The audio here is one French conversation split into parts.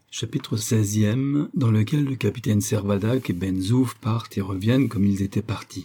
Chapitre 16e, dans lequel le capitaine Servadac et Ben Zouf partent et reviennent comme ils étaient partis.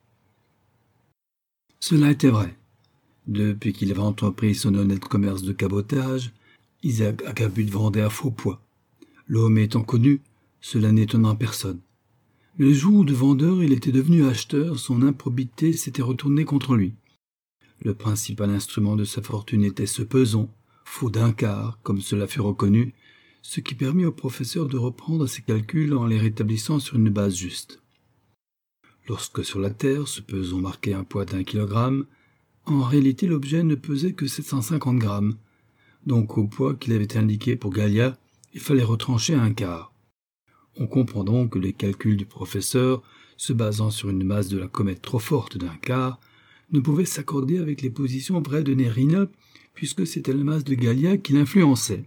Cela était vrai. Depuis qu'il avait entrepris son honnête commerce de cabotage, Isaac Acabut vendait à faux poids. L'homme étant connu, cela n'étonna personne. Mais le jour où de vendeur il était devenu acheteur, son improbité s'était retournée contre lui. Le principal instrument de sa fortune était ce peson, faux d'un quart, comme cela fut reconnu, ce qui permit au professeur de reprendre ses calculs en les rétablissant sur une base juste. Lorsque sur la Terre ce peson marquait un poids d'1 kilogramme, en réalité l'objet ne pesait que 750 grammes, donc au poids qu'il avait indiqué pour Gallia, il fallait retrancher un quart. On comprend donc que les calculs du professeur, se basant sur une masse de la comète trop forte d'1 quart, ne pouvaient s'accorder avec les positions vraies de Nerina, puisque c'était la masse de Gallia qui l'influençait.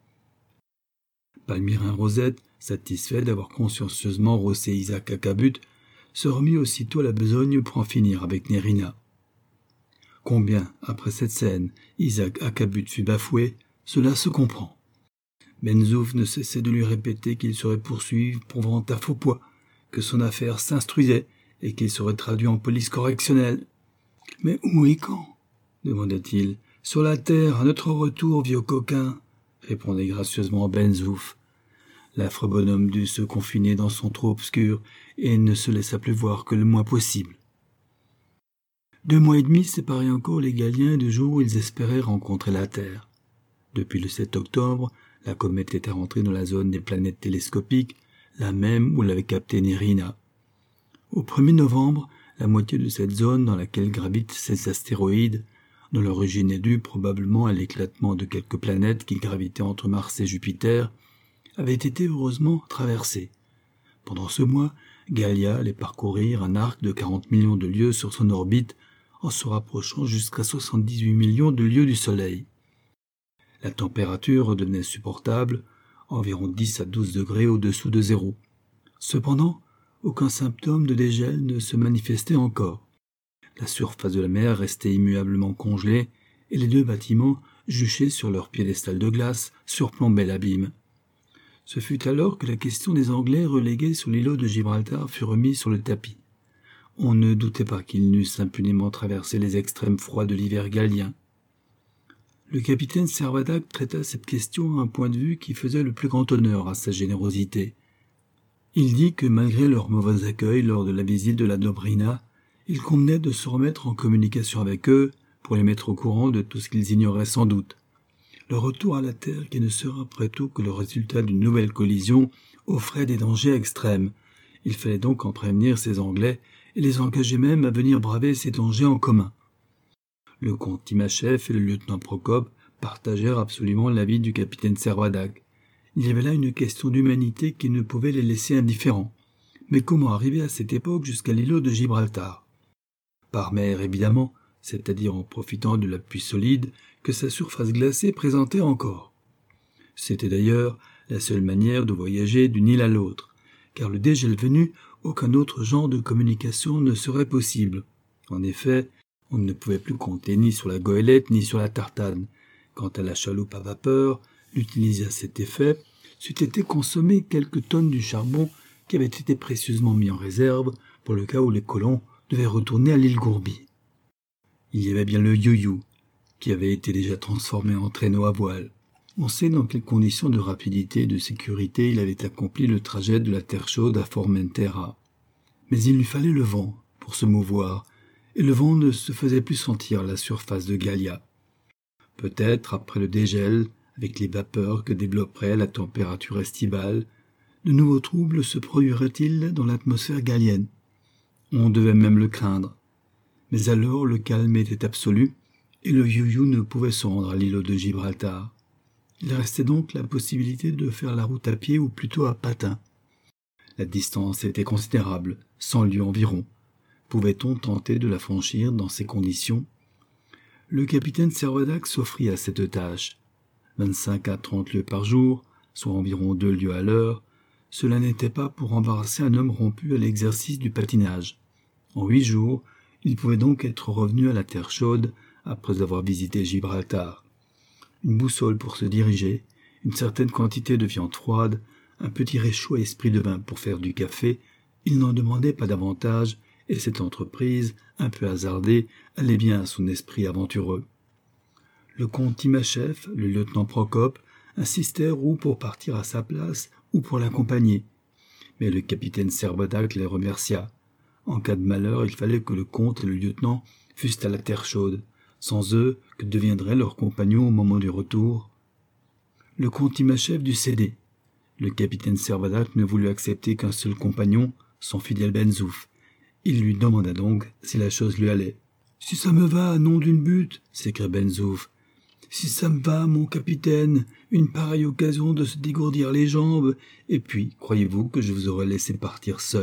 Palmyrin Rosette, satisfait d'avoir consciencieusement rossé Isaac Acabut, se remit aussitôt à la besogne pour en finir avec Nerina. Combien, après cette scène, Isaac Acabut fut bafoué, cela se comprend. Ben Zouf ne cessait de lui répéter qu'il serait poursuivi pour vente à faux poids, que son affaire s'instruisait et qu'il serait traduit en police correctionnelle. « Mais où et quand ?» demanda-t-il. « Sur la terre, à notre retour, vieux coquin !» répondait gracieusement Ben Zouf. L'affreux bonhomme dut se confiner dans son trou obscur et ne se laissa plus voir que le moins possible. 2 mois et demi séparaient encore les Galiens du jour où ils espéraient rencontrer la Terre. Depuis le 7 octobre, la comète était rentrée dans la zone des planètes télescopiques, la même où l'avait captée Nerina. Au 1er novembre, la moitié de cette zone dans laquelle gravitent ces astéroïdes, dont l'origine est due probablement à l'éclatement de quelques planètes qui gravitaient entre Mars et Jupiter, avait été heureusement traversée. Pendant ce mois, Gallia allait parcourir un arc de 40 millions de lieues sur son orbite, en se rapprochant jusqu'à 78 millions de lieues du Soleil. La température redevenait supportable, environ 10 à 12 degrés au-dessous de zéro. Cependant, aucun symptôme de dégel ne se manifestait encore. La surface de la mer restait immuablement congelée et les 2 bâtiments, juchés sur leur piédestal de glace, surplombaient l'abîme. Ce fut alors que la question des Anglais relégués sur l'îlot de Gibraltar fut remise sur le tapis. On ne doutait pas qu'ils n'eussent impunément traversé les extrêmes froids de l'hiver gallien. Le capitaine Servadac traita cette question à un point de vue qui faisait le plus grand honneur à sa générosité. Il dit que malgré leur mauvais accueil lors de la visite de la Dobrina, il convenait de se remettre en communication avec eux pour les mettre au courant de tout ce qu'ils ignoraient sans doute. Le retour à la Terre, qui ne sera après tout que le résultat d'une nouvelle collision, offrait des dangers extrêmes. Il fallait donc en prévenir ces Anglais et les engager même à venir braver ces dangers en commun. Le comte Timachev et le lieutenant Procope partagèrent absolument l'avis du capitaine Servadac. Il y avait là une question d'humanité qui ne pouvait les laisser indifférents. Mais comment arriver à cette époque jusqu'à l'îlot de Gibraltar? Par mer, évidemment, c'est-à-dire en profitant de l'appui solide que sa surface glacée présentait encore. C'était d'ailleurs la seule manière de voyager d'une île à l'autre, car le dégel venu, aucun autre genre de communication ne serait possible. En effet, on ne pouvait plus compter ni sur la goélette ni sur la tartane. Quant à la chaloupe à vapeur, utilisée à cet effet, c'eût été consommer quelques tonnes du charbon qui avait été précieusement mis en réserve pour le cas où les colons devaient retourner à l'île Gourbi. Il y avait bien le you-you, qui avait été déjà transformé en traîneau à voile. On sait dans quelles conditions de rapidité et de sécurité il avait accompli le trajet de la Terre chaude à Formentera. Mais il lui fallait le vent pour se mouvoir, et le vent ne se faisait plus sentir à la surface de Gallia. Peut-être, après le dégel, avec les vapeurs que développerait la température estivale, de nouveaux troubles se produiraient-ils dans l'atmosphère gallienne. On devait même le craindre. Mais alors le calme était absolu, et le you-you ne pouvait se rendre à l'îlot de Gibraltar. Il restait donc la possibilité de faire la route à pied ou plutôt à patins. La distance était considérable, 100 lieues environ. Pouvait-on tenter de la franchir dans ces conditions? Le capitaine Servadac s'offrit à cette tâche. 25 à 30 lieues par jour, soit environ 2 lieues à l'heure, cela n'était pas pour embarrasser un homme rompu à l'exercice du patinage. En 8 jours, il pouvait donc être revenu à la terre chaude après avoir visité Gibraltar. Une boussole pour se diriger, une certaine quantité de viande froide, un petit réchaud à esprit de vin pour faire du café, il n'en demandait pas davantage, et cette entreprise, un peu hasardée, allait bien à son esprit aventureux. Le comte Timascheff, le lieutenant Procope, insistèrent ou pour partir à sa place ou pour l'accompagner. Mais le capitaine Servadac les remercia. En cas de malheur, il fallait que le comte et le lieutenant fussent à la terre chaude. Sans eux, que deviendraient leurs compagnons au moment du retour? Le comte Timascheff dut céder. Le capitaine Servadac ne voulut accepter qu'un seul compagnon, son fidèle Benzouf. Il lui demanda donc si la chose lui allait. « Si ça me va, nom d'une butte !» s'écria Benzouf. « Si ça me va, mon capitaine, une pareille occasion de se dégourdir les jambes, et puis, croyez-vous que je vous aurais laissé partir seul ?»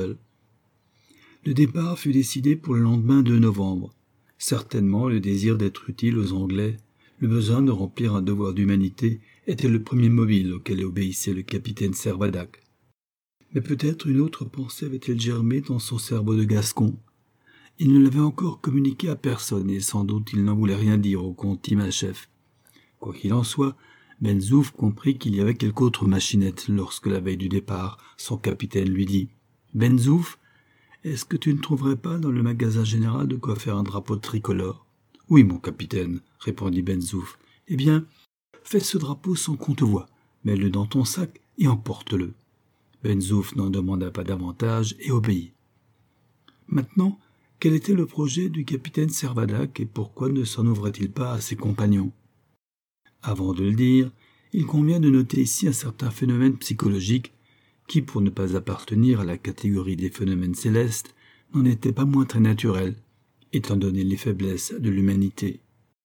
Le départ fut décidé pour le lendemain 2 novembre. Certainement, le désir d'être utile aux Anglais, le besoin de remplir un devoir d'humanité, était le premier mobile auquel obéissait le capitaine Servadac. Mais peut-être une autre pensée avait-elle germé dans son cerveau de Gascon. Il ne l'avait encore communiqué à personne, et sans doute il n'en voulait rien dire au comte Timascheff. Quoi qu'il en soit, Benzouf comprit qu'il y avait quelque autre machinette lorsque, la veille du départ, son capitaine lui dit « Benzouf, est-ce que tu ne trouverais pas dans le magasin général de quoi faire un drapeau tricolore ?»« Oui, mon capitaine, » répondit Benzouf. « Eh bien, fais ce drapeau sans qu'on te voie, mets-le dans ton sac et emporte-le. » Benzouf n'en demanda pas davantage et obéit. Maintenant, quel était le projet du capitaine Servadac et pourquoi ne s'en ouvrait-il pas à ses compagnons? Avant de le dire, il convient de noter ici un certain phénomène psychologique qui, pour ne pas appartenir à la catégorie des phénomènes célestes, n'en était pas moins très naturel, étant donné les faiblesses de l'humanité.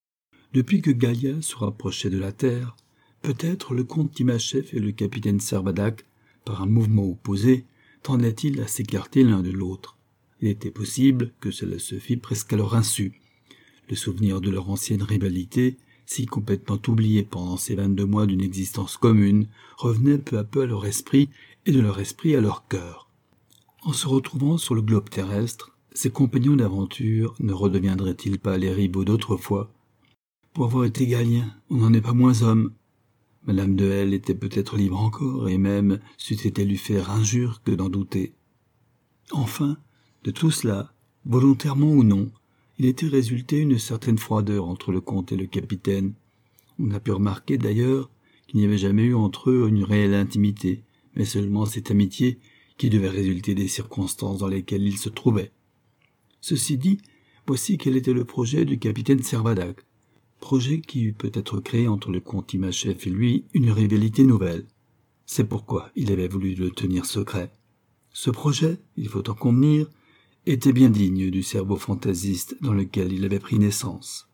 Depuis que Gaïa se rapprochait de la Terre, peut-être le comte Timascheff et le capitaine Servadac, par un mouvement opposé, tendaient-ils à s'écarter l'un de l'autre. Il était possible que cela se fît presque à leur insu. Le souvenir de leur ancienne rivalité, si complètement oublié pendant ces 22 mois d'une existence commune, revenait peu à peu à leur esprit et de leur esprit à leur cœur. En se retrouvant sur le globe terrestre, ces compagnons d'aventure ne redeviendraient-ils pas les ribauds d'autrefois? Pour avoir été Galien, on n'en est pas moins homme. Madame de L était peut-être libre encore, et même c'eût-elle lui faire injure que d'en douter. Enfin, de tout cela, volontairement ou non, il était résulté une certaine froideur entre le comte et le capitaine. On a pu remarquer d'ailleurs qu'il n'y avait jamais eu entre eux une réelle intimité, mais seulement cette amitié qui devait résulter des circonstances dans lesquelles ils se trouvaient. Ceci dit, voici quel était le projet du capitaine Servadac, projet qui eût peut-être créé entre le comte Timascheff et lui une rivalité nouvelle. C'est pourquoi il avait voulu le tenir secret. Ce projet, il faut en convenir, était bien digne du cerveau fantasiste dans lequel il avait pris naissance.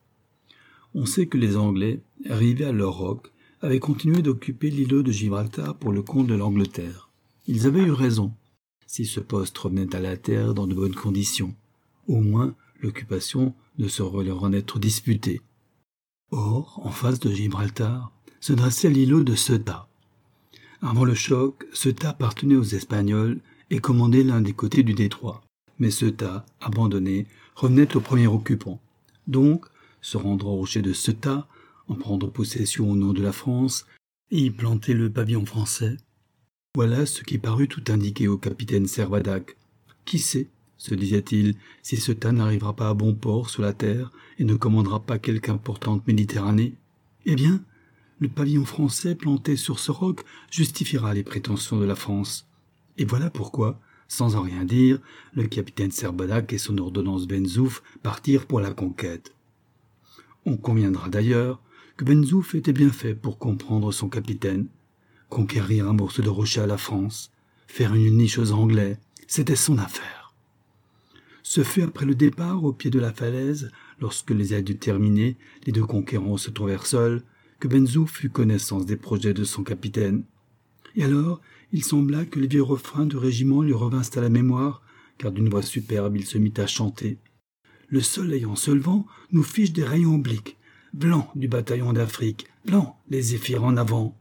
On sait que les Anglais, arrivés à leur roc, avaient continué d'occuper l'îlot de Gibraltar pour le compte de l'Angleterre. Ils avaient eu raison, si ce poste revenait à la terre dans de bonnes conditions. Au moins, l'occupation ne saurait leur en être disputée. Or, en face de Gibraltar, se dressait l'îlot de Ceuta. Avant le choc, Ceuta appartenait aux Espagnols et commandait l'un des côtés du détroit. Mais Ceuta, abandonné, revenait au premier occupant. Donc, se rendre au rocher de Ceuta, en prendre possession au nom de la France, et y planter le pavillon français. Voilà ce qui parut tout indiquer au capitaine Servadac. Qui sait, se disait-il, si Ceuta n'arrivera pas à bon port sur la terre et ne commandera pas quelque importante Méditerranée? Eh bien, le pavillon français planté sur ce roc justifiera les prétentions de la France. Et voilà pourquoi, sans en rien dire, le capitaine Servadac et son ordonnance Benzouf partirent pour la conquête. On conviendra d'ailleurs que Benzouf était bien fait pour comprendre son capitaine. Conquérir un morceau de rocher à la France, faire une niche aux Anglais, c'était son affaire. Ce fut après le départ au pied de la falaise, lorsque les aides terminées, les deux conquérants se trouvèrent seuls, que Benzouf eut connaissance des projets de son capitaine. Et alors, il sembla que les vieux refrains du régiment lui revinssent à la mémoire, car d'une voix superbe il se mit à chanter. Le soleil en se levant nous fiche des rayons obliques, blanc du bataillon d'Afrique, blanc les zéphyrs en avant.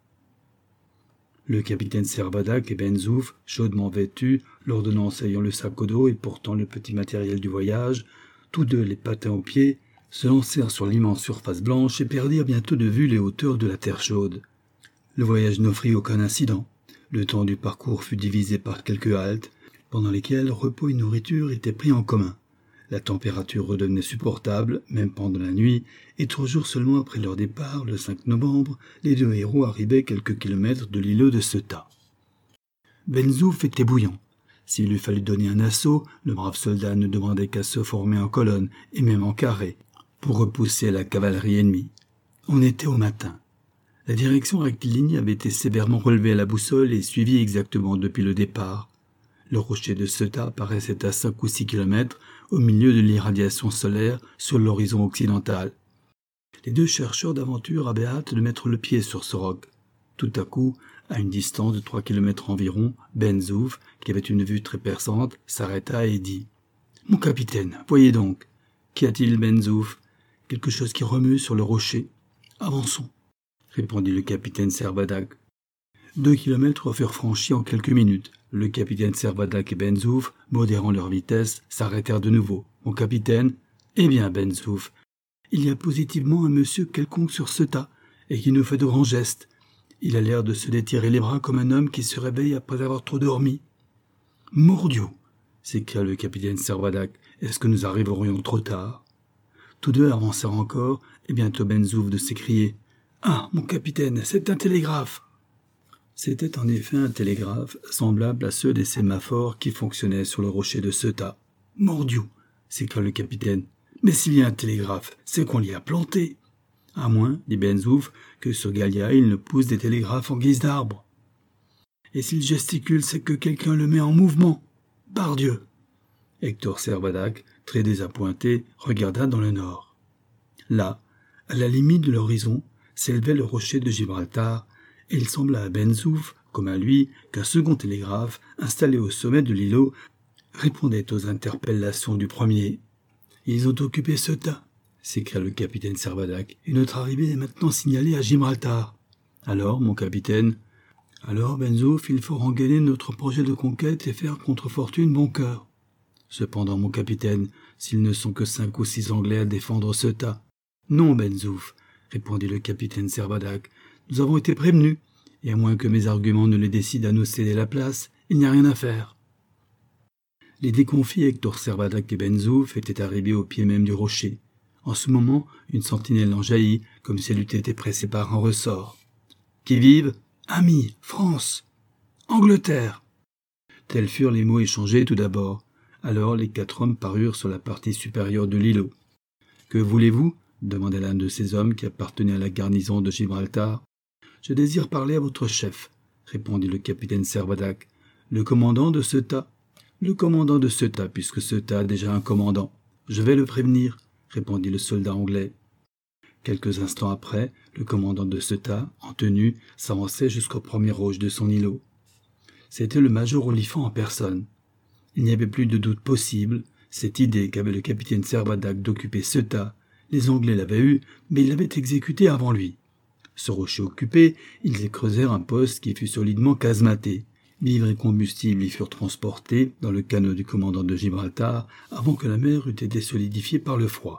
Le capitaine Servadac et Benzouf, chaudement vêtus, l'ordonnance ayant le sac au dos et portant le petit matériel du voyage, tous deux les patins aux pieds, se lancèrent sur l'immense surface blanche et perdirent bientôt de vue les hauteurs de la terre chaude. Le voyage n'offrit aucun incident. Le temps du parcours fut divisé par quelques haltes, pendant lesquelles repos et nourriture étaient pris en commun. La température redevenait supportable, même pendant la nuit, et 3 jours seulement après leur départ, le 5 novembre, les 2 héros arrivaient quelques kilomètres de l'îlot de Ceuta. Ben Zouf était bouillant. S'il eût fallu donner un assaut, le brave soldat ne demandait qu'à se former en colonne, et même en carré, pour repousser la cavalerie ennemie. On était au matin. La direction rectiligne avait été sévèrement relevée à la boussole et suivie exactement depuis le départ. Le rocher de Ceuta paraissait à 5 ou 6 kilomètres au milieu de l'irradiation solaire sur l'horizon occidental. Les 2 chercheurs d'aventure avaient hâte de mettre le pied sur ce roc. Tout à coup, à une distance de 3 kilomètres environ, Ben Zouf, qui avait une vue très perçante, s'arrêta et dit « Mon capitaine, voyez donc. Qu'y a-t-il, Ben Zouf ? Quelque chose qui remue sur le rocher. Avançons. » répondit le capitaine Servadac. 2 kilomètres furent franchis en quelques minutes. Le capitaine Servadac et Ben Zouf, modérant leur vitesse, s'arrêtèrent de nouveau. « Mon capitaine ? Eh bien, Ben Zouf, il y a positivement un monsieur quelconque sur Ceuta, et qui nous fait de grands gestes. Il a l'air de se détirer les bras comme un homme qui se réveille après avoir trop dormi. »« Mordieu !» s'écria le capitaine Servadac. « Est-ce que nous arriverions trop tard ?» Tous 2 avancèrent encore, et bientôt Ben Zouf de s'écrier « Ah, mon capitaine, c'est un télégraphe !» C'était en effet un télégraphe, semblable à ceux des sémaphores qui fonctionnaient sur le rocher de Ceuta. « Mordieu !» s'écria le capitaine. « Mais s'il y a un télégraphe, c'est qu'on l'y a planté. » « À moins, dit Ben Zouf, que sur Gallia il ne pousse des télégraphes en guise d'arbre. »« Et s'il gesticule, c'est que quelqu'un le met en mouvement. Pardieu !» Hector Servadac, très désappointé, regarda dans le nord. Là, à la limite de l'horizon, s'élevait le rocher de Gibraltar, et il sembla à Ben Zouf, comme à lui, qu'un second télégraphe, installé au sommet de l'îlot, répondait aux interpellations du premier. « Ils ont occupé Ceuta !» s'écria le capitaine Servadac, « et notre arrivée est maintenant signalée à Gibraltar. »« Alors, mon capitaine ?»« Alors, Ben Zouf, il faut rengainer notre projet de conquête et faire contre fortune bon cœur. Cependant, mon capitaine, s'ils ne sont que 5 ou 6 Anglais à défendre Ceuta. »« Non, Ben Zouf, répondit le capitaine Servadac, « nous avons été prévenus, et à moins que mes arguments ne les décident à nous céder la place, il n'y a rien à faire. » Les déconfits Hector Servadac et Ben Zouf étaient arrivés au pied même du rocher. En ce moment, une sentinelle en jaillit, comme si elle eût été pressée par un ressort. « Qui vive ? Amis, France, Angleterre !» Tels furent les mots échangés tout d'abord. Alors les 4 hommes parurent sur la partie supérieure de l'îlot. « Que voulez-vous » demanda l'un de ces hommes qui appartenait à la garnison de Gibraltar. « Je désire parler à votre chef, » répondit le capitaine Servadac. « Le commandant de Ceuta. »« Le commandant de Ceuta, puisque Ceuta a déjà un commandant. Je vais le prévenir, » répondit le soldat anglais. Quelques instants après, le commandant de Ceuta, en tenue, s'avançait jusqu'au premier roche de son îlot. C'était le major Oliphant en personne. Il n'y avait plus de doute possible. Cette idée qu'avait le capitaine Servadac d'occuper Ceuta, les Anglais l'avaient eue, mais ils l'avaient exécutée avant lui. Ce rocher occupé, ils y creusèrent un poste qui fut solidement casematé. Vivres et combustibles y furent transportés dans le canot du commandant de Gibraltar avant que la mer eût été solidifiée par le froid.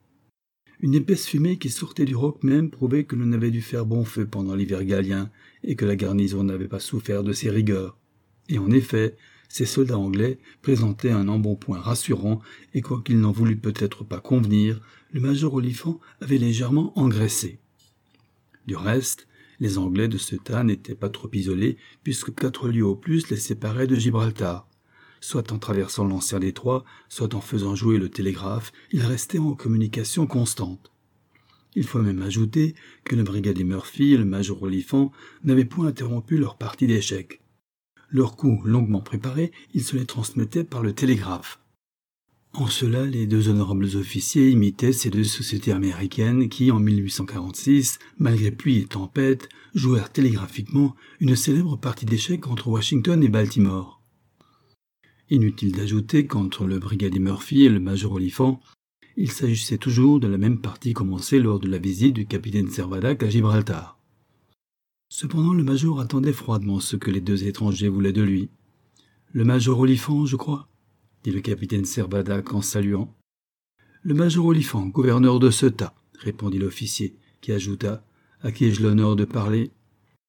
Une épaisse fumée qui sortait du roc même prouvait que l'on avait dû faire bon feu pendant l'hiver gallien et que la garnison n'avait pas souffert de ses rigueurs. Et en effet, ces soldats anglais présentaient un embonpoint rassurant et quoiqu'il n'en voulut peut-être pas convenir, le major Oliphant avait légèrement engraissé. Du reste, les Anglais de Ceuta n'étaient pas trop isolés puisque 4 lieues au plus les séparaient de Gibraltar. Soit en traversant l'ancien détroit, soit en faisant jouer le télégraphe, ils restaient en communication constante. Il faut même ajouter que le brigadier Murphy et le major Oliphant n'avaient point interrompu leur partie d'échecs. Leurs coups longuement préparés, ils se les transmettaient par le télégraphe. En cela, les 2 honorables officiers imitaient ces 2 sociétés américaines qui, en 1846, malgré pluie et tempête, jouèrent télégraphiquement une célèbre partie d'échecs entre Washington et Baltimore. Inutile d'ajouter qu'entre le brigadier Murphy et le major Oliphant, il s'agissait toujours de la même partie commencée lors de la visite du capitaine Servadac à Gibraltar. Cependant, le major attendait froidement ce que les 2 étrangers voulaient de lui. « Le major Oliphant, je crois ?» dit le capitaine Servadac en saluant. « Le major Oliphant, gouverneur de Ceuta, » répondit l'officier, qui ajouta « À qui ai-je l'honneur de parler ?»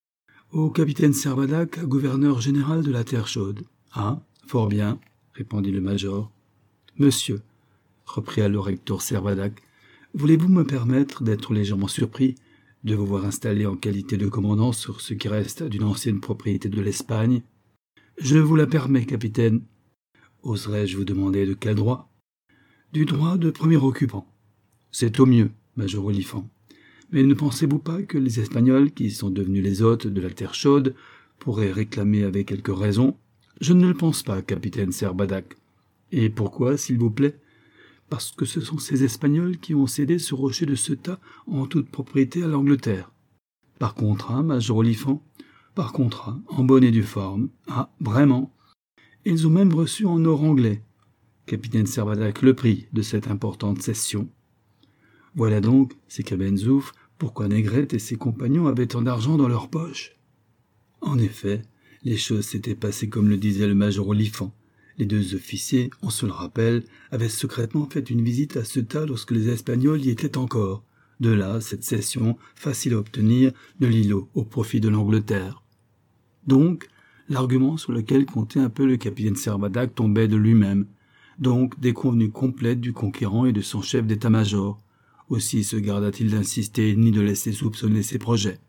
Au capitaine Servadac, gouverneur général de la Terre chaude. Ah, fort bien, répondit le major. Monsieur, reprit alors Hector Servadac, voulez-vous me permettre d'être légèrement surpris de vous voir installé en qualité de commandant sur ce qui reste d'une ancienne propriété de l'Espagne? Je vous la permets, capitaine. Oserais-je vous demander de quel droit? Du droit de premier occupant. C'est au mieux, major Oliphant. Mais ne pensez-vous pas que les Espagnols, qui sont devenus les hôtes de la Terre chaude, pourraient réclamer avec quelque raison? Je ne le pense pas, capitaine Servadac. Et pourquoi, s'il vous plaît? Parce que ce sont ces Espagnols qui ont cédé ce rocher de Ceuta en toute propriété à l'Angleterre. Par contrat, major Oliphant? Par contrat, en bonne et due forme. Ah, vraiment? Ils ont même reçu en or anglais, capitaine Servadac, le prix de cette importante cession. Voilà donc, s'écria Ben Zouf, pourquoi Négrette et ses compagnons avaient tant d'argent dans leurs poches. En effet, les choses s'étaient passées comme le disait le major Oliphant. Les deux officiers, on se le rappelle, avaient secrètement fait une visite à Ceuta lorsque les Espagnols y étaient encore. De là, cette cession, facile à obtenir, de l'îlot au profit de l'Angleterre. Donc, l'argument sur lequel comptait un peu le capitaine Servadac tombait de lui-même. Donc, déconvenue complète du conquérant et de son chef d'état-major. Aussi se garda-t-il d'insister ni de laisser soupçonner ses projets.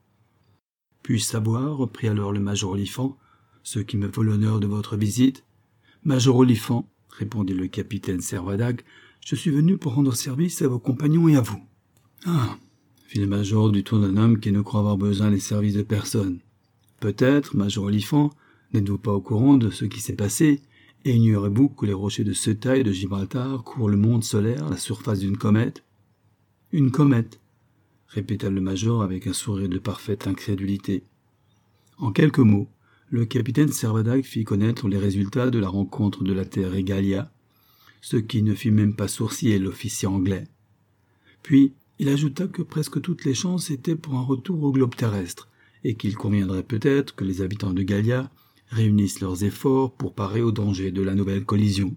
« Puis-je savoir, reprit alors le major Oliphant, ce qui me vaut l'honneur de votre visite? »« Major Oliphant, répondit le capitaine Servadac, je suis venu pour rendre service à vos compagnons et à vous. »« Ah, fit le major du ton d'un homme qui ne croit avoir besoin des services de personne. Peut-être, major Oliphant, n'êtes-vous pas au courant de ce qui s'est passé, et ignorez-vous que les rochers de Ceuta et de Gibraltar courent le monde solaire à la surface d'une comète? » « Une comète, répéta le major avec un sourire de parfaite incrédulité. En quelques mots, le capitaine Servadac fit connaître les résultats de la rencontre de la Terre et Gallia, ce qui ne fit même pas sourciller l'officier anglais. Puis, il ajouta que presque toutes les chances étaient pour un retour au globe terrestre, et qu'il conviendrait peut-être que les habitants de Gallia réunissent leurs efforts pour parer au danger de la nouvelle collision.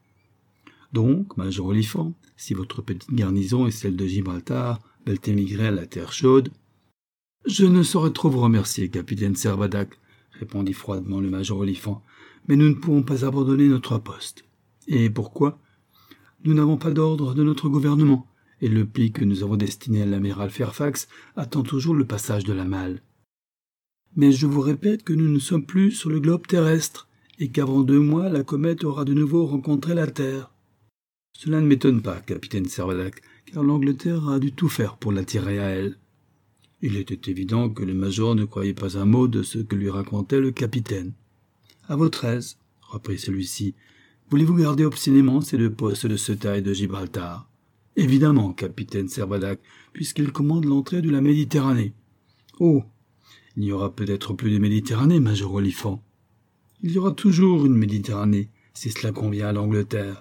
Donc, major Oliphant, si votre petite garnison est celle de Gibraltar, veulent émigrer à la Terre chaude. Je ne saurais trop vous remercier, capitaine Servadac, répondit froidement le major Oliphant, mais nous ne pouvons pas abandonner notre poste. Et pourquoi? Nous n'avons pas d'ordre de notre gouvernement, et le pli que nous avons destiné à l'amiral Fairfax attend toujours le passage de la malle. Mais je vous répète que nous ne sommes plus sur le globe terrestre, et qu'avant 2 mois la comète aura de nouveau rencontré la Terre. Cela ne m'étonne pas, capitaine Servadac, car l'Angleterre a dû tout faire pour l'attirer à elle. Il était évident que le major ne croyait pas un mot de ce que lui racontait le capitaine. « À votre aise, reprit celui-ci, voulez-vous garder obstinément ces 2 postes de Ceuta et de Gibraltar? Évidemment, capitaine Servadac, puisqu'il commande l'entrée de la Méditerranée. Oh, il n'y aura peut-être plus de Méditerranée, major Oliphant. Il y aura toujours une Méditerranée, si cela convient à l'Angleterre.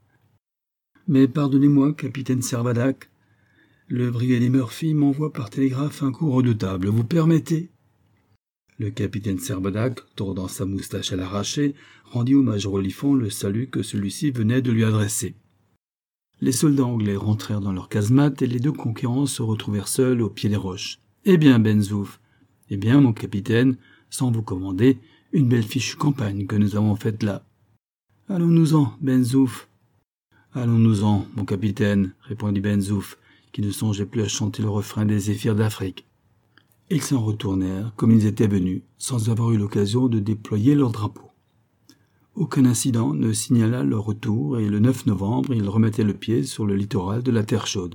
Mais pardonnez-moi, capitaine Servadac, le brigadier Murphy m'envoie par télégraphe un coup redoutable. Vous permettez? Le capitaine Servadac, tordant sa moustache à l'arraché, rendit au major Oliphant le salut que celui-ci venait de lui adresser. Les soldats anglais rentrèrent dans leur casemate et les 2 conquérants se retrouvèrent seuls au pied des roches. « Eh bien, Ben Zouf, eh bien, mon capitaine, sans vous commander, une belle fichue campagne que nous avons faite là. Allons-nous-en, Ben Zouf. » « Allons-nous-en, mon capitaine, répondit Ben Zouf, qui ne songeait plus à chanter le refrain des zéphyrs d'Afrique. Ils s'en retournèrent comme ils étaient venus, sans avoir eu l'occasion de déployer leur drapeau. Aucun incident ne signala leur retour, et le 9 novembre, ils remettaient le pied sur le littoral de la Terre chaude.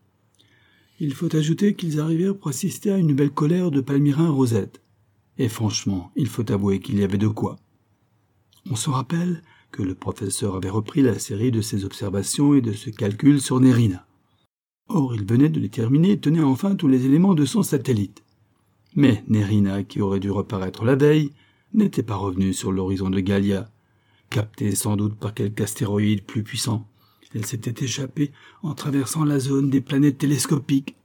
Il faut ajouter qu'ils arrivèrent pour assister à une belle colère de Palmyrin Rosette. Et franchement, il faut avouer qu'il y avait de quoi. On se rappelle que le professeur avait repris la série de ses observations et de ses calculs sur Nerina. Or, il venait de les terminer et tenait enfin tous les éléments de son satellite. Mais Nerina, qui aurait dû reparaître la veille, n'était pas revenue sur l'horizon de Gallia, captée sans doute par quelque astéroïde plus puissant. Elle s'était échappée en traversant la zone des planètes télescopiques.